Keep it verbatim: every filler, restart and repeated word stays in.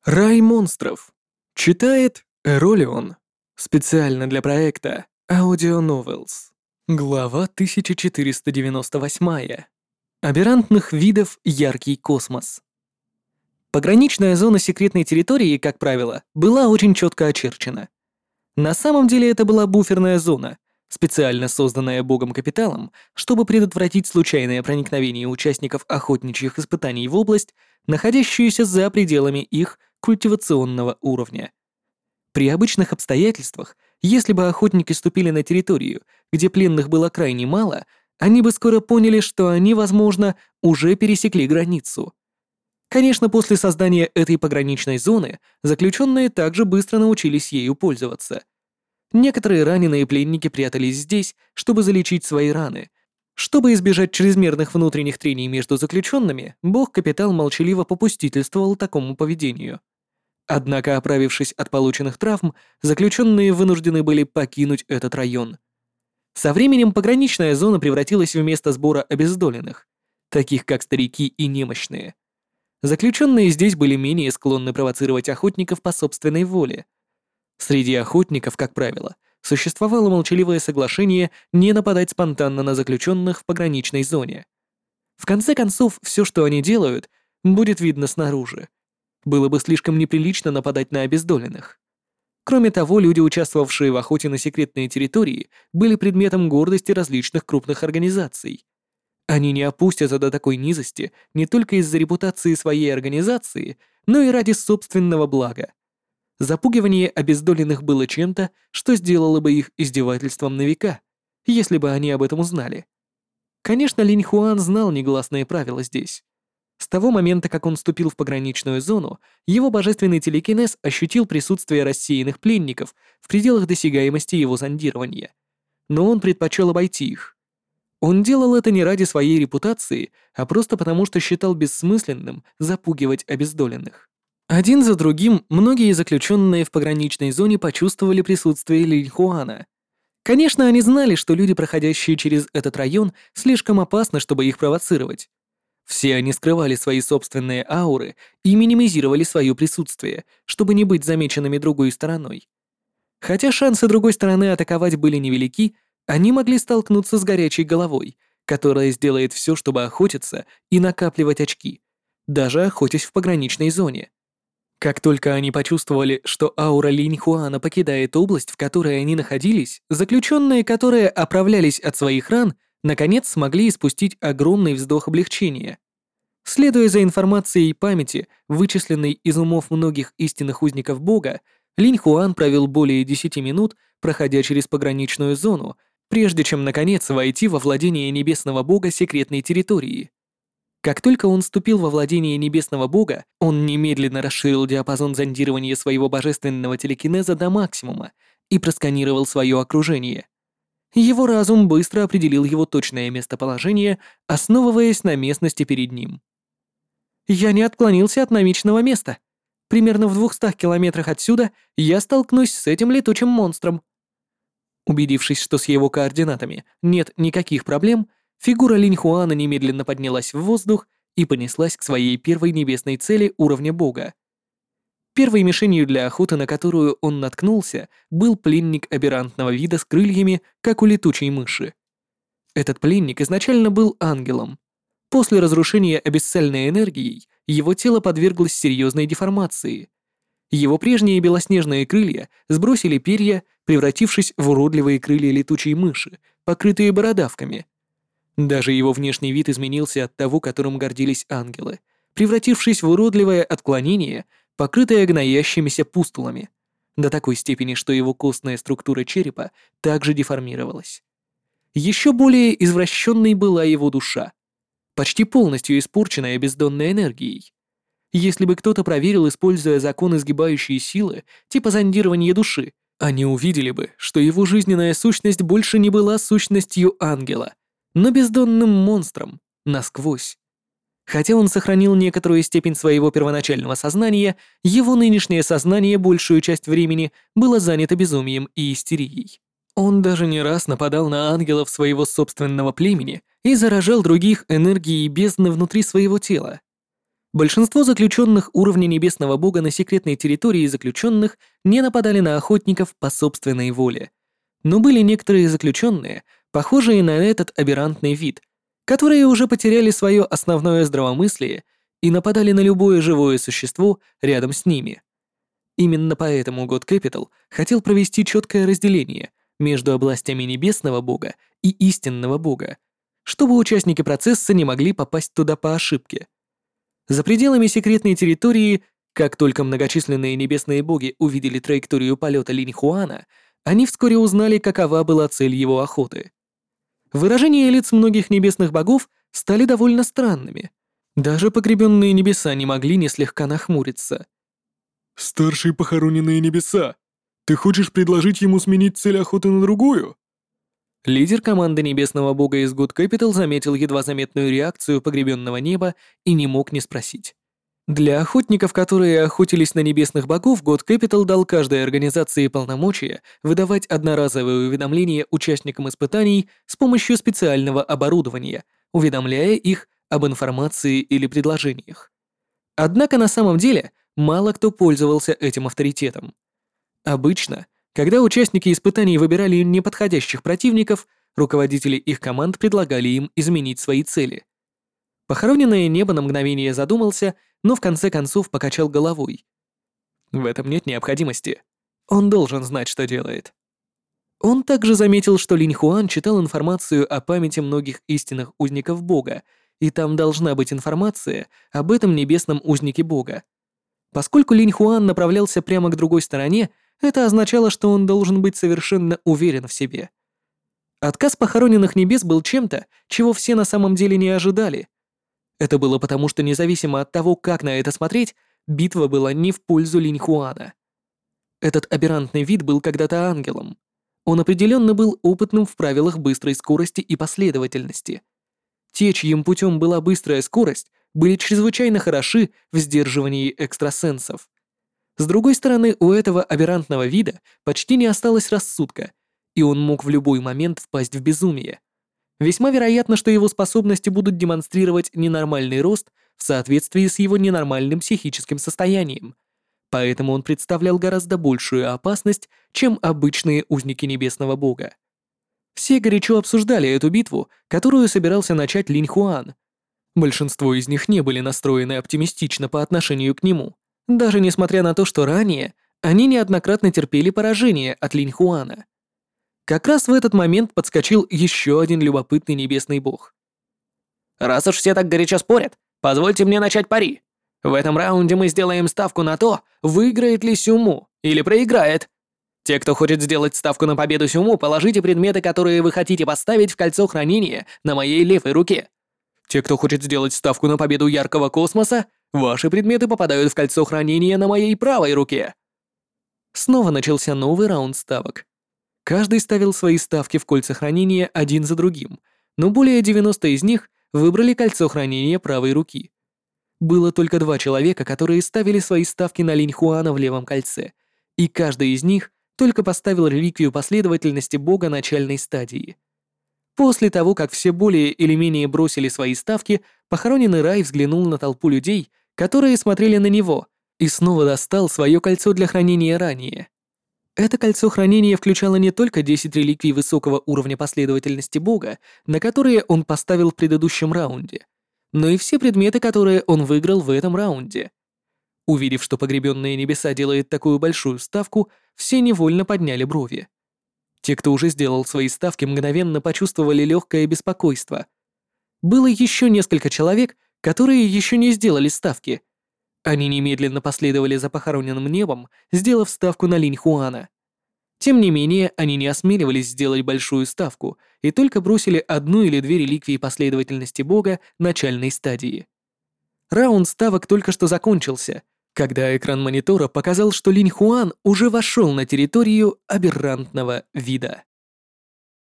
Рай монстров. Читает Эролион. Специально для проекта Audio Novels. Глава тысяча четыреста девяносто восемь. Аберрантных видов яркий космос. Пограничная зона секретной территории, как правило, была очень четко очерчена. На самом деле это была буферная зона, специально созданная богом-капиталом, чтобы предотвратить случайное проникновение участников охотничьих испытаний в область, находящуюся за пределами их культивационного уровня. При обычных обстоятельствах, если бы охотники ступили на территорию, где пленных было крайне мало, они бы скоро поняли, что они, возможно, уже пересекли границу. Конечно, после создания этой пограничной зоны заключенные также быстро научились ею пользоваться. Некоторые раненые пленники прятались здесь, чтобы залечить свои раны. Чтобы избежать чрезмерных внутренних трений между заключенными, бог-капитал молчаливо попустительствовал такому поведению. Однако, оправившись от полученных травм, заключенные вынуждены были покинуть этот район. Со временем пограничная зона превратилась в место сбора обездоленных, таких как старики и немощные. Заключенные здесь были менее склонны провоцировать охотников по собственной воле. Среди охотников, как правило, существовало молчаливое соглашение не нападать спонтанно на заключенных в пограничной зоне. В конце концов, все, что они делают, будет видно снаружи. Было бы слишком неприлично нападать на обездоленных. Кроме того, люди, участвовавшие в охоте на секретные территории, были предметом гордости различных крупных организаций. Они не опустятся до такой низости не только из-за репутации своей организации, но и ради собственного блага. Запугивание обездоленных было чем-то, что сделало бы их издевательством на века, если бы они об этом узнали. Конечно, Линь Хуан знал негласные правила здесь. С того момента, как он вступил в пограничную зону, его божественный телекинез ощутил присутствие рассеянных пленников в пределах досягаемости его зондирования. Но он предпочел обойти их. Он делал это не ради своей репутации, а просто потому, что считал бессмысленным запугивать обездоленных. Один за другим многие заключенные в пограничной зоне почувствовали присутствие Линь Хуана. Конечно, они знали, что люди, проходящие через этот район, слишком опасны, чтобы их провоцировать. Все они скрывали свои собственные ауры и минимизировали свое присутствие, чтобы не быть замеченными другой стороной. Хотя шансы другой стороны атаковать были невелики, они могли столкнуться с горячей головой, которая сделает все, чтобы охотиться и накапливать очки, даже охотясь в пограничной зоне. Как только они почувствовали, что аура Линь Хуана покидает область, в которой они находились, заключенные, которые оправлялись от своих ран, наконец смогли испустить огромный вздох облегчения. Следуя за информацией памяти, вычисленной из умов многих истинных узников Бога, Линь Хуан провел более десяти минут, проходя через пограничную зону, прежде чем, наконец, войти во владение Небесного Бога секретной территории. Как только он вступил во владение Небесного Бога, он немедленно расширил диапазон зондирования своего божественного телекинеза до максимума и просканировал свое окружение. Его разум быстро определил его точное местоположение, основываясь на местности перед ним. «Я не отклонился от намеченного места. Примерно в двухстах километрах отсюда я столкнусь с этим летучим монстром». Убедившись, что с его координатами нет никаких проблем, фигура Линь Хуана немедленно поднялась в воздух и понеслась к своей первой небесной цели уровня Бога. Первой мишенью для охоты, на которую он наткнулся, был пленник аберрантного вида с крыльями, как у летучей мыши. Этот пленник изначально был ангелом. После разрушения абиссальной энергией его тело подверглось серьезной деформации. Его прежние белоснежные крылья сбросили перья, превратившись в уродливые крылья летучей мыши, покрытые бородавками. Даже его внешний вид изменился от того, которым гордились ангелы, превратившись в уродливое отклонение, покрытое гноящимися пустулами, до такой степени, что его костная структура черепа также деформировалась. Еще более извращенной была его душа, почти полностью испорченная бездонной энергией. Если бы кто-то проверил, используя закон изгибающей силы, типа зондирования души, они увидели бы, что его жизненная сущность больше не была сущностью ангела, но бездонным монстром, насквозь. Хотя он сохранил некоторую степень своего первоначального сознания, его нынешнее сознание большую часть времени было занято безумием и истерией. Он даже не раз нападал на ангелов своего собственного племени и заражал других энергией бездны внутри своего тела. Большинство заключенных уровня Небесного Бога на секретной территории заключенных не нападали на охотников по собственной воле. Но были некоторые заключенные, похожие на этот аберрантный вид, которые уже потеряли свое основное здравомыслие и нападали на любое живое существо рядом с ними. Именно поэтому God Capital хотел провести четкое разделение между областями Небесного Бога и Истинного Бога, чтобы участники процесса не могли попасть туда по ошибке. За пределами секретной территории, как только многочисленные небесные боги увидели траекторию полета Линь Хуана, они вскоре узнали, какова была цель его охоты. Выражения лиц многих небесных богов стали довольно странными. Даже погребенные небеса не могли не слегка нахмуриться. «Старшие похороненные небеса, ты хочешь предложить ему сменить цель охоты на другую?» Лидер команды Небесного Бога из God Capital заметил едва заметную реакцию погребенного неба и не мог не спросить. Для охотников, которые охотились на небесных богов, God Capital дал каждой организации полномочия выдавать одноразовые уведомления участникам испытаний с помощью специального оборудования, уведомляя их об информации или предложениях. Однако на самом деле мало кто пользовался этим авторитетом. Обычно, когда участники испытаний выбирали неподходящих противников, руководители их команд предлагали им изменить свои цели. Похороненное небо на мгновение задумался, но в конце концов покачал головой. В этом нет необходимости. Он должен знать, что делает. Он также заметил, что Линь Хуан читал информацию о памяти многих истинных узников Бога, и там должна быть информация об этом небесном узнике Бога. Поскольку Линь Хуан направлялся прямо к другой стороне, это означало, что он должен быть совершенно уверен в себе. Отказ похороненных небес был чем-то, чего все на самом деле не ожидали. Это было потому, что независимо от того, как на это смотреть, битва была не в пользу Линь Хуана. Этот аберрантный вид был когда-то ангелом. Он определенно был опытным в правилах быстрой скорости и последовательности. Те, чьим путем была быстрая скорость, были чрезвычайно хороши в сдерживании экстрасенсов. С другой стороны, у этого аберрантного вида почти не осталось рассудка, и он мог в любой момент впасть в безумие. Весьма вероятно, что его способности будут демонстрировать ненормальный рост в соответствии с его ненормальным психическим состоянием, поэтому он представлял гораздо большую опасность, чем обычные узники Небесного Бога. Все горячо обсуждали эту битву, которую собирался начать Линь Хуан. Большинство из них не были настроены оптимистично по отношению к нему, даже несмотря на то, что ранее они неоднократно терпели поражение от Линь Хуана. Как раз в этот момент подскочил еще один любопытный небесный бог. «Раз уж все так горячо спорят, позвольте мне начать пари. В этом раунде мы сделаем ставку на то, выиграет ли Сюму или проиграет. Те, кто хочет сделать ставку на победу Сюму, положите предметы, которые вы хотите поставить в кольцо хранения на моей левой руке. Те, кто хочет сделать ставку на победу яркого космоса, ваши предметы попадают в кольцо хранения на моей правой руке». Снова начался новый раунд ставок. Каждый ставил свои ставки в кольца хранения один за другим, но более девяноста из них выбрали кольцо хранения правой руки. Было только два человека, которые ставили свои ставки на Линь Хуана в левом кольце, и каждый из них только поставил реликвию последовательности бога начальной стадии. После того, как все более или менее бросили свои ставки, похороненный Рай взглянул на толпу людей, которые смотрели на него, и снова достал свое кольцо для хранения ранее. Это кольцо хранения включало не только десять реликвий высокого уровня последовательности бога, на которые он поставил в предыдущем раунде, но и все предметы, которые он выиграл в этом раунде. Увидев, что погребенные небеса делает такую большую ставку, все невольно подняли брови. Те, кто уже сделал свои ставки, мгновенно почувствовали легкое беспокойство. Было еще несколько человек, которые еще не сделали ставки. Они немедленно последовали за похороненным небом, сделав ставку на Линь Хуана. Тем не менее, они не осмеливались сделать большую ставку и только бросили одну или две реликвии последовательности бога начальной стадии. Раунд ставок только что закончился, когда экран монитора показал, что Линь Хуан уже вошел на территорию аберрантного вида.